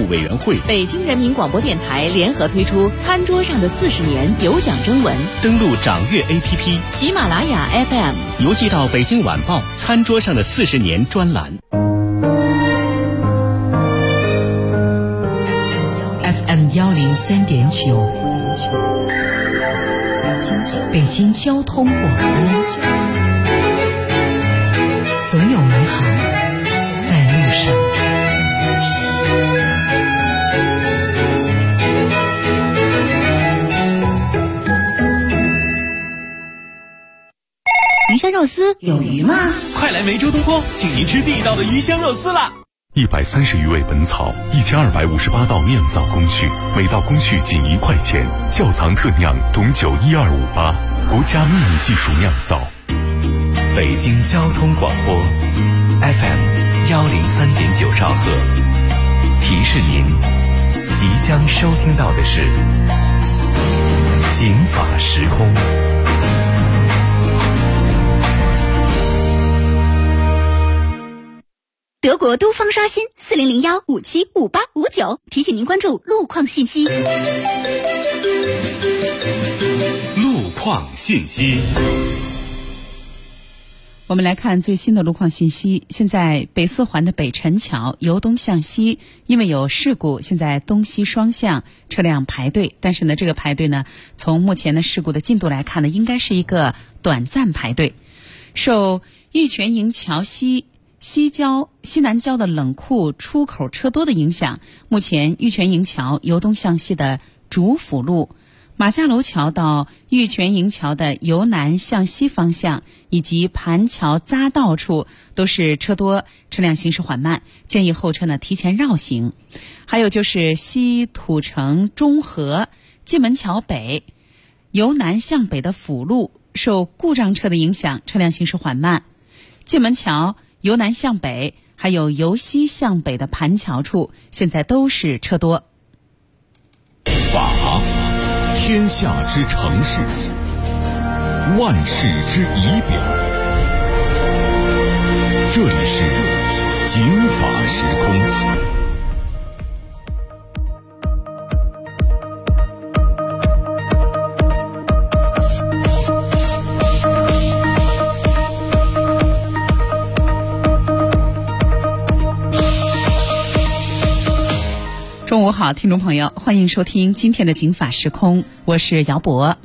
务委员会。 北京人民广播电台联合推出《餐桌上的40年》有奖征文， 登录掌阅 APP、 喜马拉雅 FM， 邮寄到北京晚报《餐桌上的40年》专栏。 FM 103.9，北京交通广播，总有美好在路上。 鱼香肉丝有鱼吗？ 快来梅州东坡，请您吃地道的鱼香肉丝啦 ！130余味本草，1258道酿造工序，每道工序仅1块钱。窖藏特酿董酒12588，国家秘密技术酿造。 北京交通广播 FM 103.9兆赫，提示您即将收听到的是警法时空。 德国都方刷新4001575859，提醒您关注路况信息。 路况信息。 我们来看最新的路况信息。现在北四环的北辰桥由东向西，因为有事故，现在东西双向车辆排队。但是呢，这个排队呢，从目前的事故的进度来看呢，应该是一个短暂排队。受玉泉营桥西南郊的冷库出口车多的影响，目前玉泉营桥由东向西的主辅路、马家楼桥到玉泉营桥的由南向西方向，以及盘桥匝道处都是车多，车辆行驶缓慢，建议后车呢提前绕行。还有就是西土城中和蓟门桥北由南向北的辅路受故障车的影响，车辆行驶缓慢。蓟门桥由南向北还有由西向北的盘桥处现在都是车多。 法，天下之城市，万世之仪表。这里是警法时空。 中午好，听众朋友，欢迎收听今天的警法时空，我是姚博。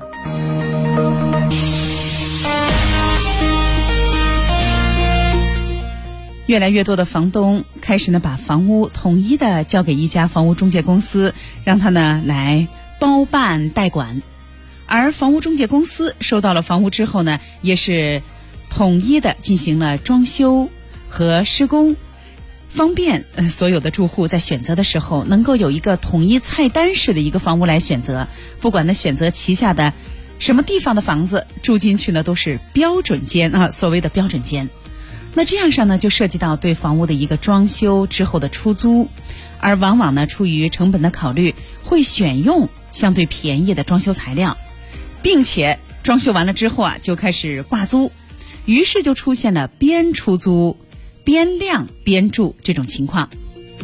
越来越多的房东开始呢把房屋统一的交给一家房屋中介公司，让他呢来包办代管。而房屋中介公司收到了房屋之后呢，也是统一的进行了装修和施工，方便所有的住户在选择的时候能够有一个统一菜单式的一个房屋来选择，不管呢选择旗下的什么地方的房子，住进去呢都是标准间啊，所谓的标准间。那这样上呢就涉及到对房屋的一个装修之后的出租，而往往呢出于成本的考虑，会选用相对便宜的装修材料，并且装修完了之后啊就开始挂租，于是就出现了边出租边晾边住这种情况。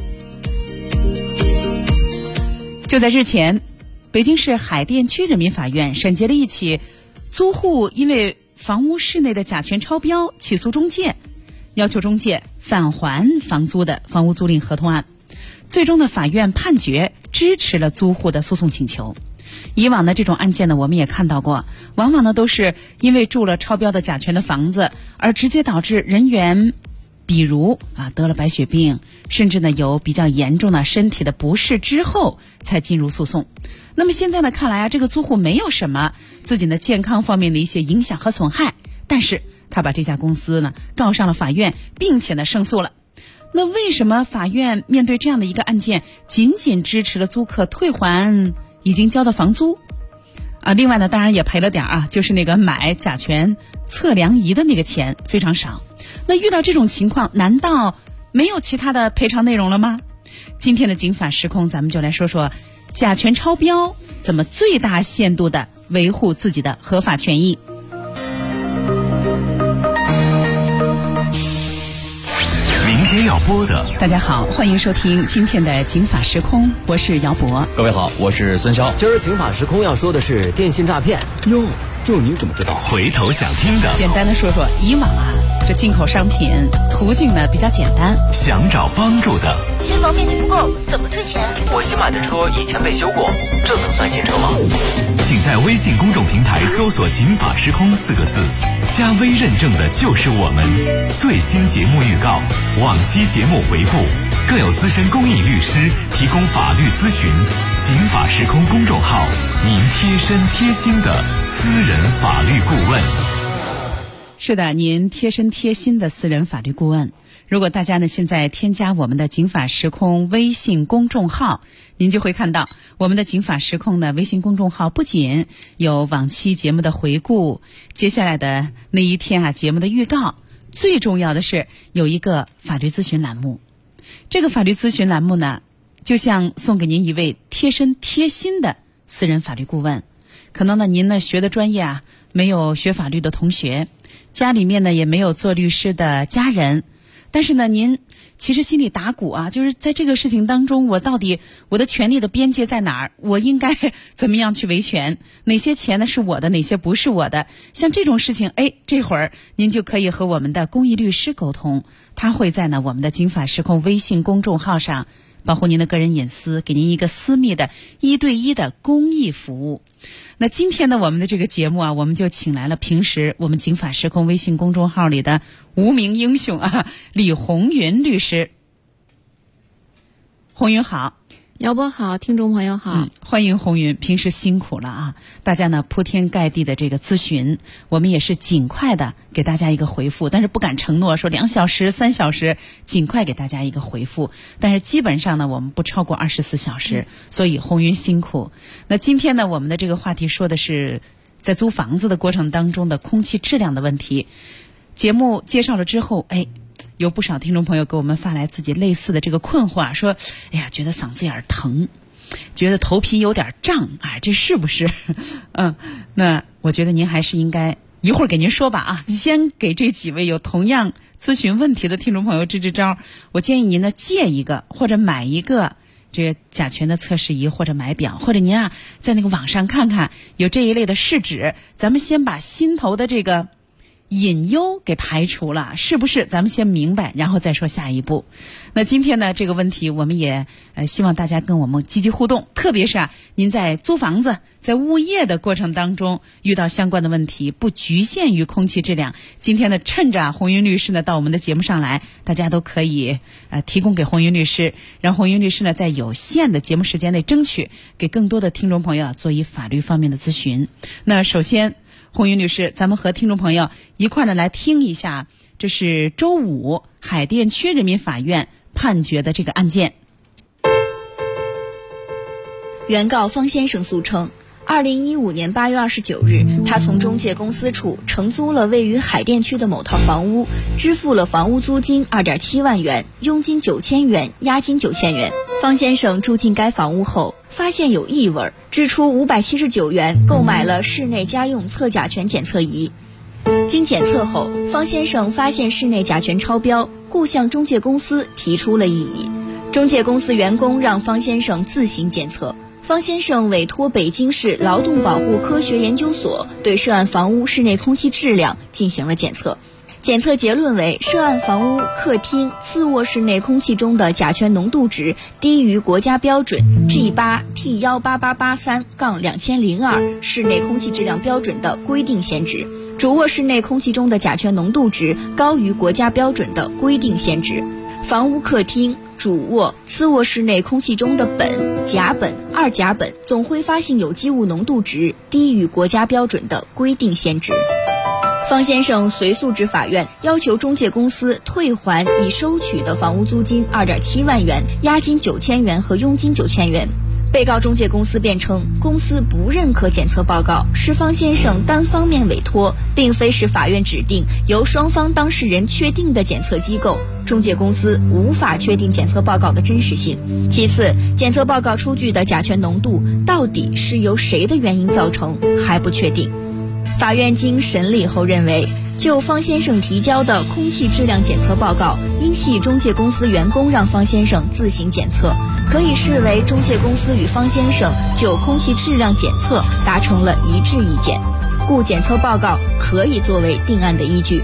就在日前，北京市海淀区人民法院审结了一起租户因为房屋室内的甲醛超标起诉中介，要求中介返还房租的房屋租赁合同案。最终的法院判决支持了租户的诉讼请求。以往的这种案件呢，我们也看到过，往往呢都是因为住了超标的甲醛的房子，而直接导致人员比如得了白血病，甚至呢有比较严重的身体的不适之后才进入诉讼。那么现在呢看来啊，这个租户没有什么自己的健康方面的一些影响和损害，但是他把这家公司呢告上了法院，并且呢胜诉了。那为什么法院面对这样的一个案件仅仅支持了租客退还已经交的房租另外呢当然也赔了点就是那个买甲醛测量仪的那个钱非常少。那遇到这种情况，难道没有其他的赔偿内容了吗？今天的警法时空，咱们就来说说甲醛超标怎么最大限度的维护自己的合法权益。 明天要播的。 大家好，欢迎收听今天的警法时空，我是姚博。 各位好，我是孙潇。今儿警法时空要说的是电信诈骗。 哟，这您怎么知道？ 回头想听的， 简单的说说，以往这进口商品途径呢比较简单。 想找帮助的， 新房面积不够，怎么退钱？ 我新买的车以前被修过，这怎么算新车吗？ 请在微信公众平台搜索“警法时空”4个字，加微认证的就是我们。最新节目预告、往期节目回顾，更有资深公益律师提供法律咨询。警法时空公众号，您贴身贴心的私人法律顾问。 是的，您贴身贴心的私人法律顾问。如果大家呢现在添加我们的警法时空微信公众号，您就会看到我们的警法时空呢微信公众号不仅有往期节目的回顾，接下来的那一天节目的预告，最重要的是有一个法律咨询栏目。这个法律咨询栏目呢，就像送给您一位贴身贴心的私人法律顾问。可能呢您呢学的专业没有学法律的同学，家里面呢也没有做律师的家人，但是呢您其实心里打鼓就是在这个事情当中，我到底我的权利的边界在哪儿？我应该怎么样去维权？哪些钱呢是我的，哪些不是我的？像这种事情，这会儿您就可以和我们的公益律师沟通，他会在呢我们的警法时空微信公众号上保护您的个人隐私，给您一个私密的1对1的公益服务。那今天呢我们的这个节目我们就请来了平时我们警法时空微信公众号里的无名英雄李红云律师。红云好。 姚波好，听众朋友好。 欢迎红云，平时辛苦了大家呢铺天盖地的这个咨询，我们也是尽快的给大家一个回复，但是不敢承诺说2小时3小时尽快给大家一个回复，但是基本上呢我们不超过24小时，所以红云辛苦。那今天呢我们的这个话题说的是在租房子的过程当中的空气质量的问题。节目介绍了之后有不少听众朋友给我们发来自己类似的这个困惑，说觉得嗓子眼疼，觉得头皮有点胀这是不是那我觉得您还是应该一会儿给您说吧先给这几位有同样咨询问题的听众朋友支招。我建议您呢借一个或者买一个这个甲醛的测试仪，或者买表，或者您在那个网上看看有这一类的试纸，咱们先把心头的这个隐忧给排除了，是不是？咱们先明白，然后再说下一步。那今天呢这个问题我们也希望大家跟我们积极互动，特别是您在租房子在物业的过程当中遇到相关的问题，不局限于空气质量。今天呢趁着红云律师呢到我们的节目上来，大家都可以提供给红云律师，让红云律师呢在有限的节目时间内争取给更多的听众朋友做一法律方面的咨询。那首先红云律师，咱们和听众朋友一块儿来听一下，这是周五海淀区人民法院判决的这个案件。 原告方先生诉称，2015年8月29日，他从中介公司处承租了位于海淀区的某套房屋，支付了房屋租金2.7万元，佣金9000元，押金9000元。方先生住进该房屋后，发现有异味，支出579元购买了室内家用测甲醛检测仪。经检测后，方先生发现室内甲醛超标，故向中介公司提出了异议。中介公司员工让方先生自行检测。方先生委托北京市劳动保护科学研究所对涉案房屋室内空气质量进行了检测。检测结论为，涉案房屋客厅次卧室内空气中的甲醛浓度值低于国家标准 G8T18883-2002 室内空气质量标准的规定限值，主卧室内空气中的甲醛浓度值高于国家标准的规定限值。房屋客厅、主卧、次卧室内空气中的苯、甲苯、2甲苯总挥发性有机物浓度值低于国家标准的规定限值。方先生随诉至法院，要求中介公司退还已收取的房屋租金2.7万元、押金9000元和佣金9000元。被告中介公司辩称，公司不认可检测报告，是方先生单方面委托，并非是法院指定由双方当事人确定的检测机构，中介公司无法确定检测报告的真实性。其次，检测报告出具的甲醛浓度到底是由谁的原因造成，还不确定。法院经审理后认为， 就方先生提交的空气质量检测报告，应系中介公司员工让方先生自行检测，可以视为中介公司与方先生就空气质量检测达成了一致意见，故检测报告可以作为定案的依据。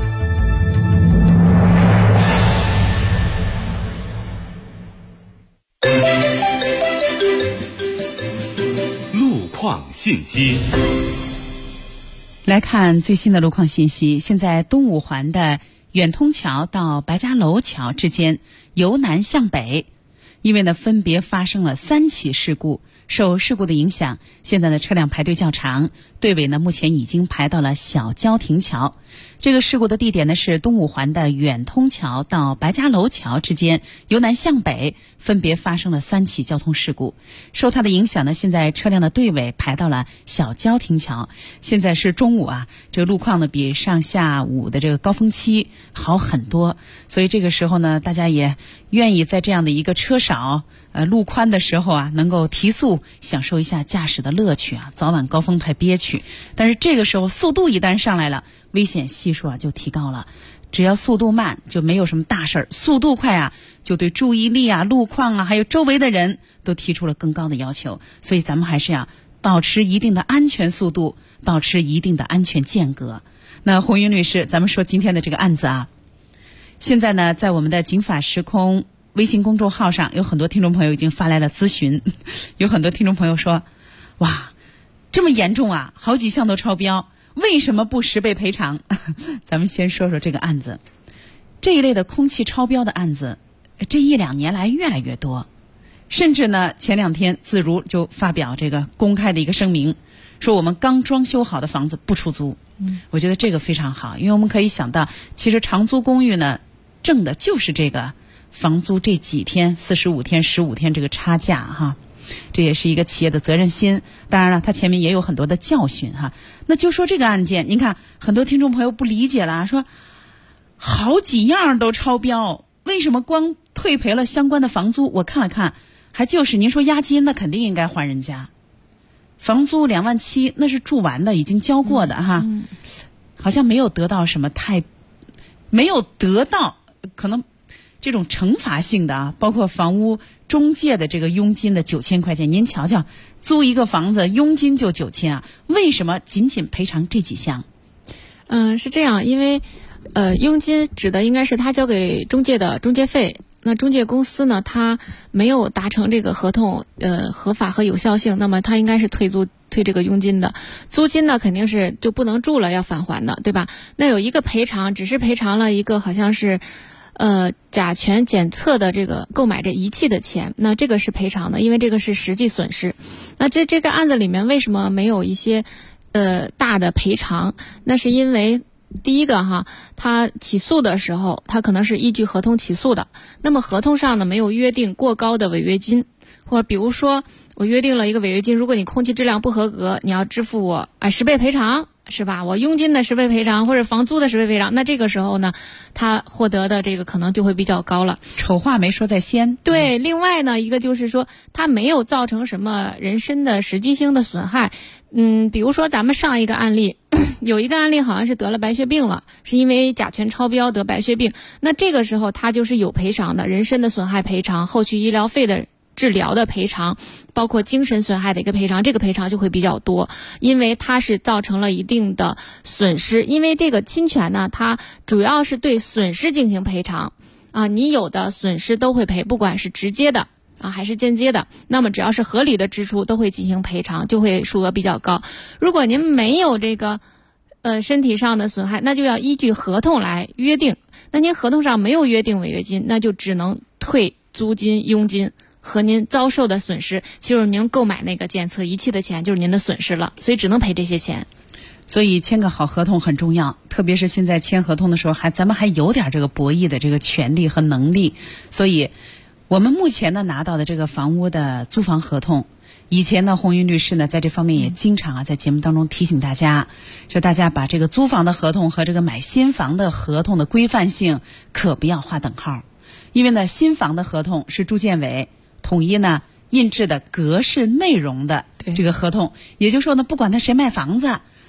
路况信息。 来看最新的路况信息。现在东五环的远通桥到白家楼桥之间由南向北，因为呢分别发生了3起事故，受事故的影响，现在的车辆排队较长，队尾呢目前已经排到了小交亭桥。这个事故的地点呢是东五环的远通桥到白家楼桥之间由南向北分别发生了3起交通事故，受它的影响呢，现在车辆的队尾排到了小交亭桥。现在是中午啊，这个路况呢比上下午的这个高峰期好很多，所以这个时候呢，大家也愿意在这样的一个车少路宽的时候啊，能够提速，享受一下驾驶的乐趣啊，早晚高峰太憋屈。但是这个时候速度一旦上来了，危险系数啊就提高了。只要速度慢就没有什么大事儿，速度快啊就对注意力啊、路况啊还有周围的人都提出了更高的要求。所以咱们还是要保持一定的安全速度，保持一定的安全间隔。那红云律师，咱们说今天的这个案子啊，现在呢在我们的警法时空微信公众号上有很多听众朋友已经发来了咨询，有很多听众朋友说，哇，这么严重啊，好几项都超标，为什么不10倍赔偿？咱们先说说这个案子。这一类的空气超标的案子，这1、2年来越来越多，甚至呢前2天自如就发表这个公开的一个声明，说我们刚装修好的房子不出租。我觉得这个非常好，因为我们可以想到，其实长租公寓呢挣的就是这个房租这几天45天15天这个差价哈，这也是一个企业的责任心。当然了，它前面也有很多的教训哈。那就说这个案件，您看很多听众朋友不理解了，说好几样都超标，为什么光退赔了相关的房租？我看了看，还就是您说押金，那肯定应该还人家。房租27000，那是住完的，已经交过的哈，好像没有得到什么没有得到可能这种惩罚性的啊，包括房屋中介的这个佣金的9000块钱，您瞧瞧，租一个房子佣金就9000啊，为什么仅赔偿这几项？ 是这样，因为佣金指的应该是他交给中介的中介费。那中介公司呢，他没有达成这个合同合法和有效性，那么他应该是退这个佣金的。租金呢肯定是就不能住了，要返还的，对吧？那有一个赔偿，只是赔偿了一个好像是甲醛检测的这个购买这仪器的钱，那这个是赔偿的，因为这个是实际损失。那这个案子里面为什么没有一些大的赔偿？那是因为第一个哈，他起诉的时候，他可能是依据合同起诉的，那么合同上呢没有约定过高的违约金，或者比如说我约定了一个违约金，如果你空气质量不合格，你要支付我10倍赔偿，是吧？我佣金的10倍赔偿，或者房租的10倍赔偿，那这个时候呢，他获得的这个可能就会比较高了。 丑话没说在先。 对，另外呢，一个就是说，他没有造成什么人身的实际性的损害。比如说咱们上一个案例，有一个案例好像是得了白血病了，是因为甲醛超标得白血病，那这个时候他就是有赔偿的，人身的损害赔偿、后续医疗费的治疗的赔偿，包括精神损害的一个赔偿，这个赔偿就会比较多，因为它是造成了一定的损失。因为这个侵权呢，它主要是对损失进行赔偿啊，你有的损失都会赔，不管是直接的还是间接的，那么只要是合理的支出都会进行赔偿，就会数额比较高。如果您没有这个身体上的损害，那就要依据合同来约定。那您合同上没有约定违约金，那就只能退租金、佣金和您遭受的损失，就是您购买那个检测仪器的钱，就是您的损失了，所以只能赔这些钱。 所以签个好合同很重要，特别是现在签合同的时候，咱们还有点这个博弈的这个权利和能力。所以我们目前呢拿到的这个房屋的租房合同，以前呢红云律师呢在这方面也经常在节目当中提醒大家，说大家把这个租房的合同和这个买新房的合同的规范性可不要划等号。因为呢新房的合同是住建委统一呢印制的格式内容的这个合同，也就是说呢不管他谁卖房子，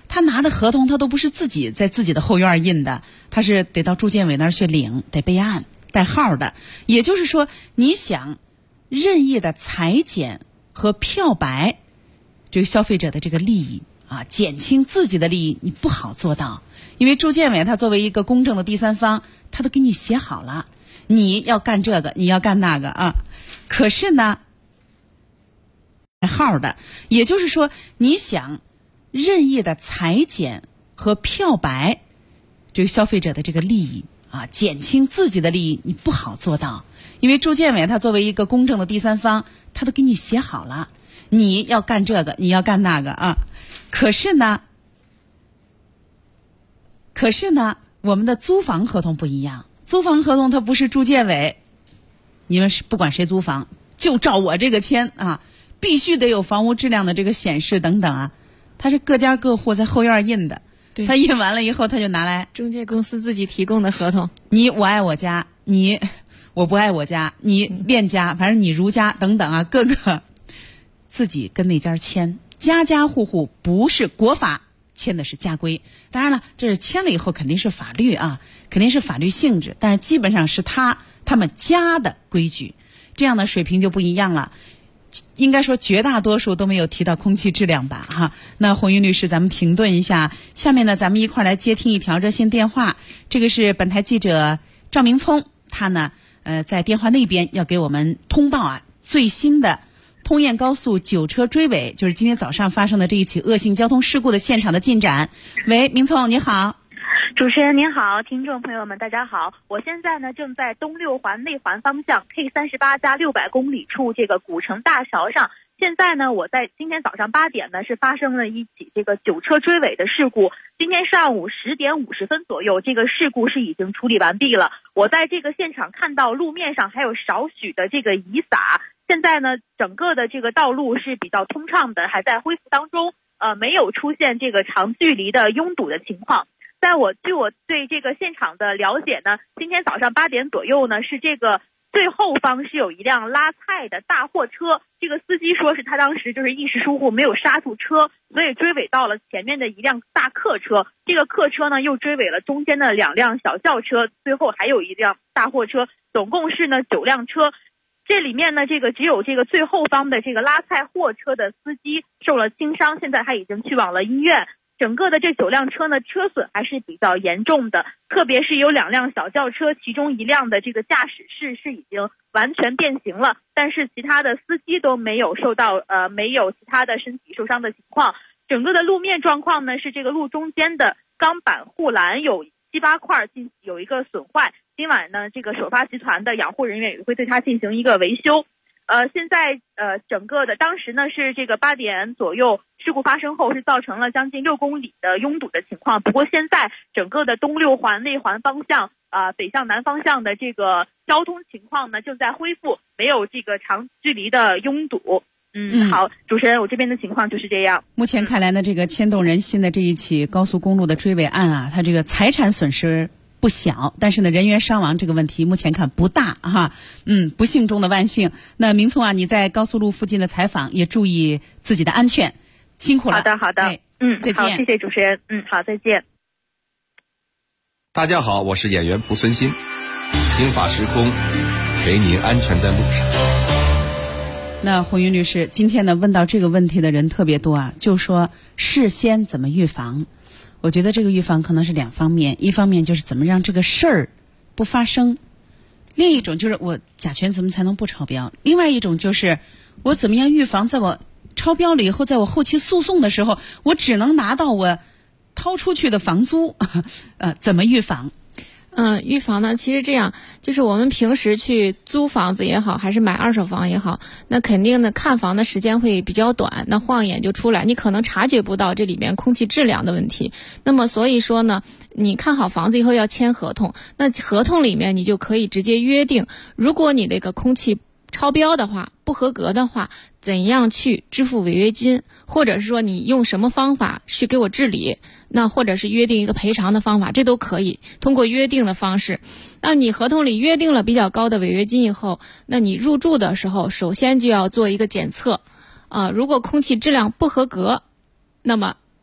他拿的合同他都不是自己在自己的后院印的，他是得到住建委那儿去领，得备案带号的。也就是说，你想任意的裁减和漂白这个消费者的这个利益啊，减轻自己的利益，你不好做到。因为住建委他作为一个公正的第三方，他都给你写好了，你要干这个，你要干那个啊。可是呢，号的，也就是说，你想任意的裁减和漂白这个消费者的这个利益啊，减轻自己的利益，你不好做到。因为住建委他作为一个公正的第三方，他都给你写好了，你要干这个，你要干那个啊。可是呢，我们的租房合同不一样，租房合同它不是住建委，你们是不管谁租房，就照我这个签啊，必须得有房屋质量的这个显示等等啊，它是各家各户在后院印的，他印完了以后他就拿来中介公司自己提供的合同， 你我爱我家，你我不爱我家，你恋家，反正你如家等等啊，各个自己跟那家签，家家户户不是国法签的是家规。当然了，这是签了以后肯定是法律啊，肯定是法律性质，但是基本上是他们家的规矩，这样的水平就不一样了。应该说绝大多数都没有提到空气质量吧哈。那红云律师，咱们停顿一下，下面呢咱们一块来接听一条热线电话，这个是本台记者赵明聪，他呢在电话那边要给我们通报啊最新的通燕高速9车追尾，就是今天早上发生的这一起恶性交通事故的现场的进展。喂，明聪你好。 主持人您好，听众朋友们大家好，我现在呢正在东六环内环方向 K38加600公里处这个古城大桥上。现在呢我在今天早上8点呢是发生了一起这个9车追尾的事故，今天上午10点50分左右，这个事故是已经处理完毕了。我在这个现场看到路面上还有少许的这个遗洒，现在呢整个的这个道路是比较通畅的，还在恢复当中，没有出现这个长距离的拥堵的情况。据我对这个现场的了解呢，今天早上8点左右呢，是这个最后方是有一辆拉菜的大货车，这个司机说是他当时就是一时疏忽没有刹住车，所以追尾到了前面的一辆大客车，这个客车呢又追尾了中间的2辆小轿车，最后还有一辆大货车，总共是呢9辆车。这里面呢这个只有这个最后方的这个拉菜货车的司机受了轻伤，现在他已经去往了医院。整个的这9辆车呢，车损还是比较严重的，特别是有2辆小轿车，其中1辆的这个驾驶室是已经完全变形了，但是其他的司机都没有受到没有其他的身体受伤的情况。整个的路面状况呢，是这个路中间的钢板护栏有7、8块有一个损坏，今晚呢这个首发集团的养护人员也会对它进行一个维修。现在整个的当时呢是这个8点左右，事故发生后是造成了将近6公里的拥堵的情况。不过现在整个的东六环内环方向北向南方向的这个交通情况呢正在恢复，没有这个长距离的拥堵。好，主持人，我这边的情况就是这样。 目前看来呢，这个牵动人心的这一起高速公路的追尾案啊，它这个财产损失不小，但是呢，人员伤亡这个问题目前看不大哈。不幸中的万幸。那明聪啊，你在高速路附近的采访也注意自己的安全，辛苦了。 好的， 再见。 好，谢谢主持人。好，再见。 大家好，我是演员蒲存昕，刑法时空，陪您安全在路上。 那红云律师，今天呢问到这个问题的人特别多啊，就说事先怎么预防。我觉得这个预防可能是2方面，一方面就是怎么让这个事儿不发生，另一种就是我甲醛怎么才能不超标，另外一种就是我怎么样预防在我超标了以后，在我后期诉讼的时候，我只能拿到我掏出去的房租，怎么预防？ 预防呢，其实这样，就是我们平时去租房子也好，还是买二手房也好，那肯定呢看房的时间会比较短，那晃眼就出来，你可能察觉不到这里面空气质量的问题。那么所以说呢，你看好房子以后要签合同，那合同里面你就可以直接约定，如果你那个空气超标的话，不合格的话，怎样去支付违约金，或者是说你用什么方法去给我治理，那或者是约定一个赔偿的方法，这都可以通过约定的方式。那你合同里约定了比较高的违约金以后，那你入住的时候首先就要做一个检测如果空气质量不合格，那么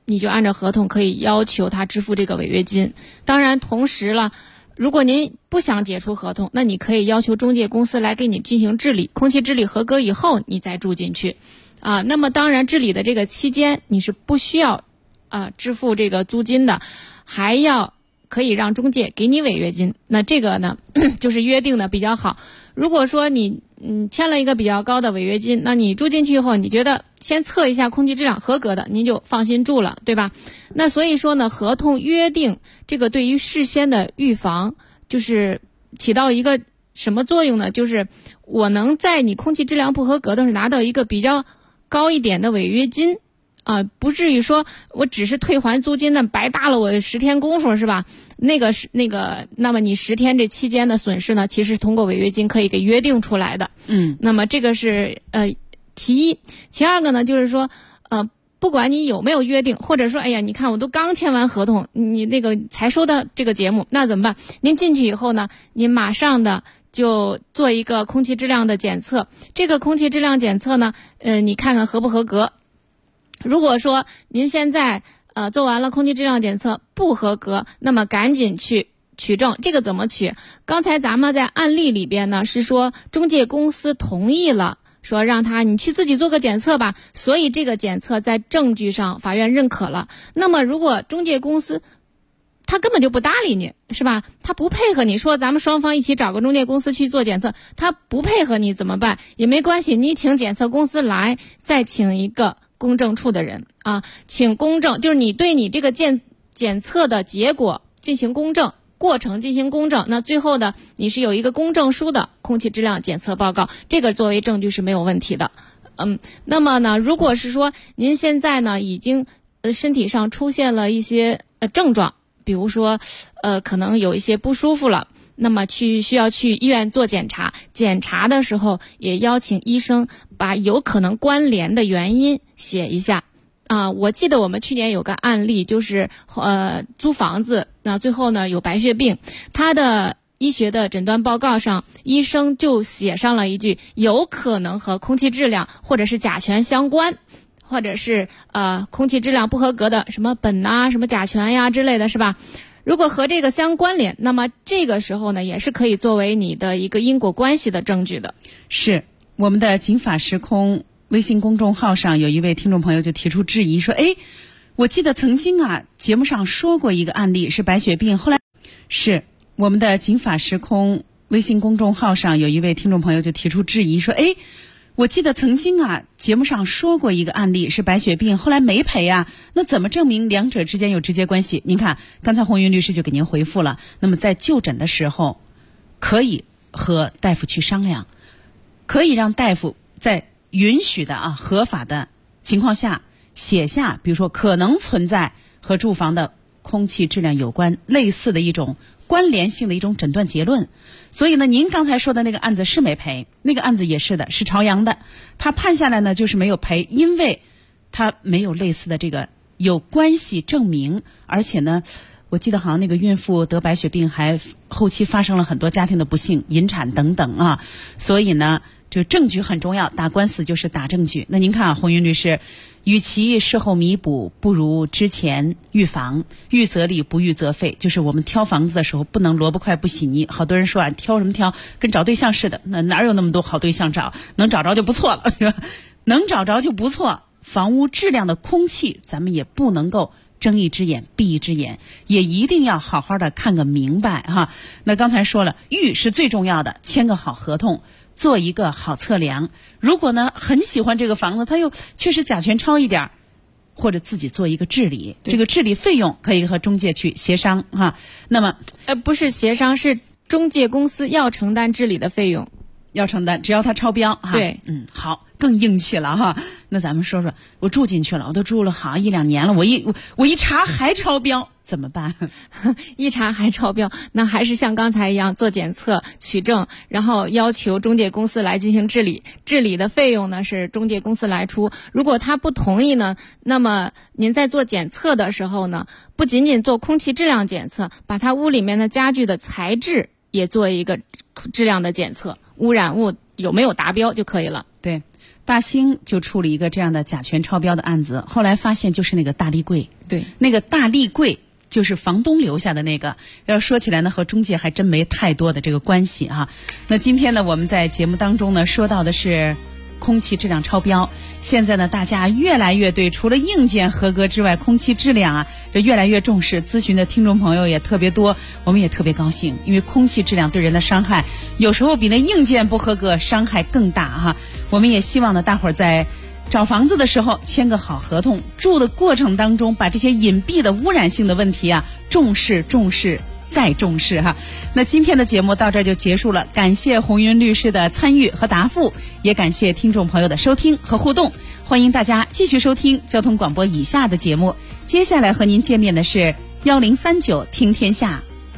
你就按照合同可以要求他支付这个违约金。当然同时了，如果您不想解除合同，那你可以要求中介公司来给你进行治理，空气治理合格以后你再住进去那么当然治理的这个期间你是不需要支付这个租金的，还要可以让中介给你违约金。那这个呢就是约定的比较好。如果说你签了一个比较高的违约金，那你住进去以后你觉得先测一下空气质量合格的，您就放心住了，对吧？那所以说呢，合同约定这个对于事先的预防就是起到一个什么作用呢？就是我能在你空气质量不合格的时候拿到一个比较高一点的违约金不至于说我只是退还租金呢白搭了我10天功夫，是吧？那么你10天这期间的损失呢，其实通过违约金可以给约定出来的。那么这个是其一。其二个呢，就是说不管你有没有约定，或者说哎呀，你看我都刚签完合同，你那个才收到这个节目，那怎么办？您进去以后呢，您马上的就做一个空气质量的检测。这个空气质量检测呢你看看合不合格。如果说您现在做完了空气质量检测不合格，那么赶紧去取证。这个怎么取？刚才咱们在案例里边呢是说中介公司同意了，说让你去自己做个检测吧，所以这个检测在证据上法院认可了。那么如果中介公司他根本就不搭理你，是吧？他不配合你，说咱们双方一起找个中介公司去做检测，他不配合你怎么办？也没关系，你请检测公司来，再请一个公证处的人请公证，就是你对你这个检测的结果进行公证，过程进行公证，那最后呢你是有一个公证书的空气质量检测报告，这个作为证据是没有问题的。那么呢，如果是说您现在呢已经身体上出现了一些症状，比如说可能有一些不舒服了，那么需要去医院做检查，检查的时候也邀请医生把有可能关联的原因写一下我记得我们去年有个案例，就是租房子，那最后呢有白血病，他的医学的诊断报告上医生就写上了一句有可能和空气质量或者是甲醛相关，或者是空气质量不合格的什么苯什么甲醛呀之类的，是吧？如果和这个相关联，那么这个时候呢也是可以作为你的一个因果关系的证据的。 是我们的警法时空微信公众号上有一位听众朋友就提出质疑，说我记得曾经节目上说过一个案例是白血病，后来是我们的警法时空微信公众号上有一位听众朋友就提出质疑，说我记得曾经节目上说过一个案例是白血病，后来没赔那怎么证明两者之间有直接关系？您看刚才红云律师就给您回复了，那么在就诊的时候可以和大夫去商量，可以让大夫在允许的合法的情况下写下，比如说可能存在和住房的空气质量有关类似的一种关联性的一种诊断结论。所以呢您刚才说的那个案子是没赔，那个案子也是的，是朝阳的，他判下来呢就是没有赔，因为他没有类似的这个有关系证明，而且呢我记得好像那个孕妇得白血病还后期发生了很多家庭的不幸，引产等等所以呢这个证据很重要，打官司就是打证据。那您看红云律师，与其事后弥补，不如之前预防，预则立，不预则废。就是我们挑房子的时候不能萝卜快不洗泥。好多人说挑什么挑，跟找对象似的，那哪有那么多好对象找，能找着就不错了，是吧？能找着就不错。房屋质量的空气咱们也不能够睁一只眼闭一只眼，也一定要好好的看个明白那刚才说了，预是最重要的，签个好合同，做一个好测量。如果呢很喜欢这个房子，他又确实甲醛超一点，或者自己做一个治理，这个治理费用可以和中介去协商那么不是协商，是中介公司要承担治理的费用， 要承担，只要他超标对， 好，更硬气了那咱们说说，我住进去了，我都住了好1-2年了，我一查还超标，怎么办？ 一查还超标，那还是像刚才一样做检测取证，然后要求中介公司来进行治理，治理的费用呢是中介公司来出。如果他不同意呢，那么您在做检测的时候呢，不仅仅做空气质量检测，把他屋里面的家具的材质也做一个质量的检测，污染物有没有达标就可以了。 对， 大兴就出了一个这样的甲醛超标的案子，后来发现就是那个大立柜， 对， 那个大立柜就是房东留下的那个。要说起来呢，和中介还真没太多的这个关系啊。那今天呢，我们在节目当中呢说到的是空气质量超标。现在呢，大家越来越对除了硬件合格之外，空气质量啊，这越来越重视，咨询的听众朋友也特别多，我们也特别高兴，因为空气质量对人的伤害，有时候比那硬件不合格伤害更大哈。我们也希望呢，大伙儿在找房子的时候签个好合同，住的过程当中把这些隐蔽的污染性的问题啊重视再重视哈。那今天的节目到这儿就结束了，感谢红云律师的参与和答复，也感谢听众朋友的收听和互动。欢迎大家继续收听交通广播以下的节目，接下来和您见面的是1039听天下。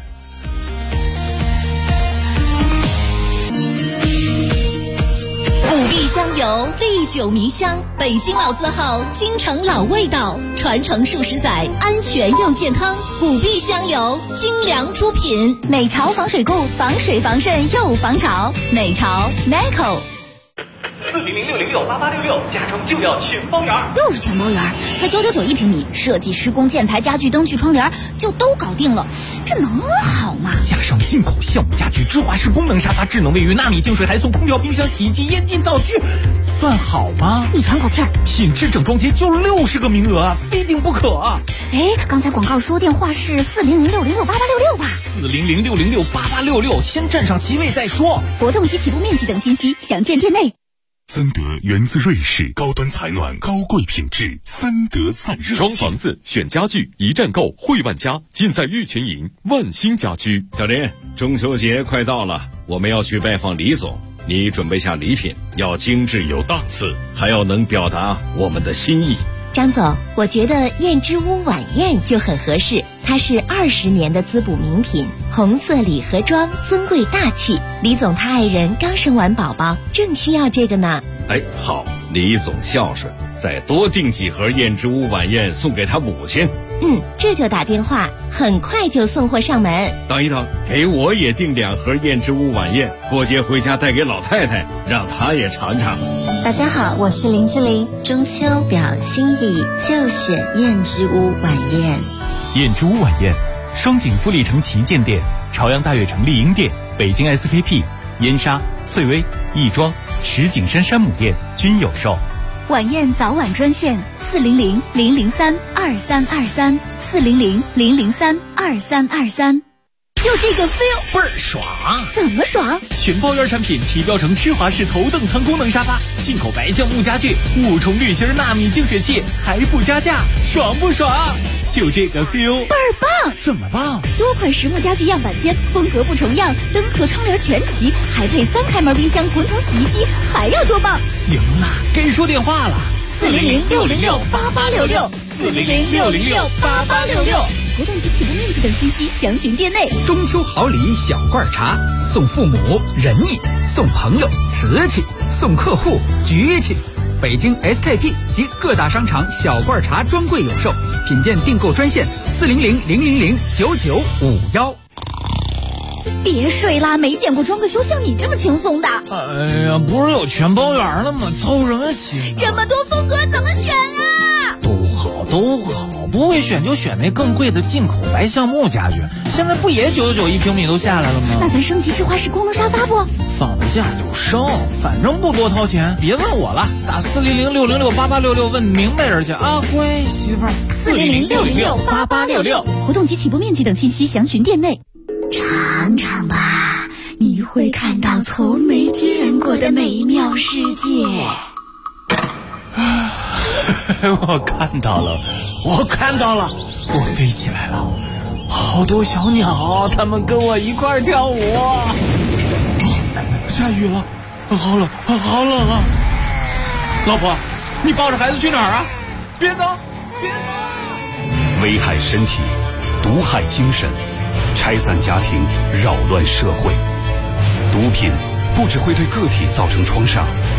古壁香油历久弥香，北京老字号，京城老味道，传承数十载，安全又健康。古壁香油精良出品， 美潮防水固，防水防渗又防潮。美潮 NICO。 400-606-8866，加装就要全包圆。 又是全包圆，才991平米，设计、施工、建材、家具、灯具、窗帘就都搞定了，这能好吗？ 加上进口橡木家具、芝华士功能沙发、智能卫浴、纳米净水，还送空调、冰箱、洗衣机、烟机、灶具，算好吗？ 你喘口气儿， 品质整装节就60个名额，非订不可。 哎，刚才广告说电话是400-606-8866吧 ？400-606-8866，先占上席位再说。 活动及起步面积等信息详见店内。 森德源自瑞士，高端采暖，高贵品质，森德散热。 装房子选家具，一站购汇万家，尽在玉泉营万兴家居。 小林，中秋节快到了，我们要去拜访李总，你准备下礼品，要精致有档次，还要能表达我们的心意。 张总，我觉得燕之屋晚宴就很合适，它是20年的滋补名品，红色礼盒装，尊贵大气。李总他爱人刚生完宝宝，正需要这个呢。 哎，好，李总孝顺，再多订几盒燕之屋晚宴送给他母亲。 这就打电话，很快就送货上门。 等一等，给我也订2盒燕之屋晚宴，过节回家带给老太太，让她也尝尝。 大家好，我是林志玲，中秋表心意就选燕之屋晚宴。 燕之屋晚宴，双井富力城旗舰店、朝阳大悦城丽婴店、北京 SKP、燕莎、翠微、亦庄、石景山山姆店均有售。 晚宴早晚专线400-003-2323 400-003-2323。就这个 feel 倍儿爽！ 怎么爽？ 全包圆产品提标成芝华士头等舱功能沙发，进口白橡木家具，5重滤芯纳米净水器，还不加价，爽不爽？就这个 feel 倍儿棒！ 怎么棒？ 多款实木家具样板间，风格不重样，灯和窗帘全齐，还配3开门冰箱、滚筒洗衣机，还要多棒？ 行了，该说电话了。 400-606-8866 400-606-8866。活动及起步面积等信息详询店内。 中秋好礼小罐茶，送父母仁义，送朋友瓷器，送客户局气。北京 SKP 及各大商场小罐茶专柜有售，品鉴订购专线400-000-9951。 别睡啦，没见过装个修像你这么轻松的。 哎呀，不是有全包圆了吗？操什么心？ 这么多风格怎么选啊？ 都好，不会选就选那更贵的进口白橡木家具，现在不也991平米都下来了吗？ 那咱升级芝华士功能沙发不？ 放得下就升，反正不多掏钱，别问我了，打400-606-8866问明白人去啊，乖媳妇儿。 400-606-8866。活动及起步面积等信息详询店内。尝尝吧，你会看到从没见过的美妙世界。 我看到了，我飞起来了，好多小鸟，它们跟我一块儿跳舞。下雨了，好冷啊！老婆，你抱着孩子去哪儿啊？别走！ 危害身体，毒害精神，拆散家庭，扰乱社会。毒品不只会对个体造成创伤，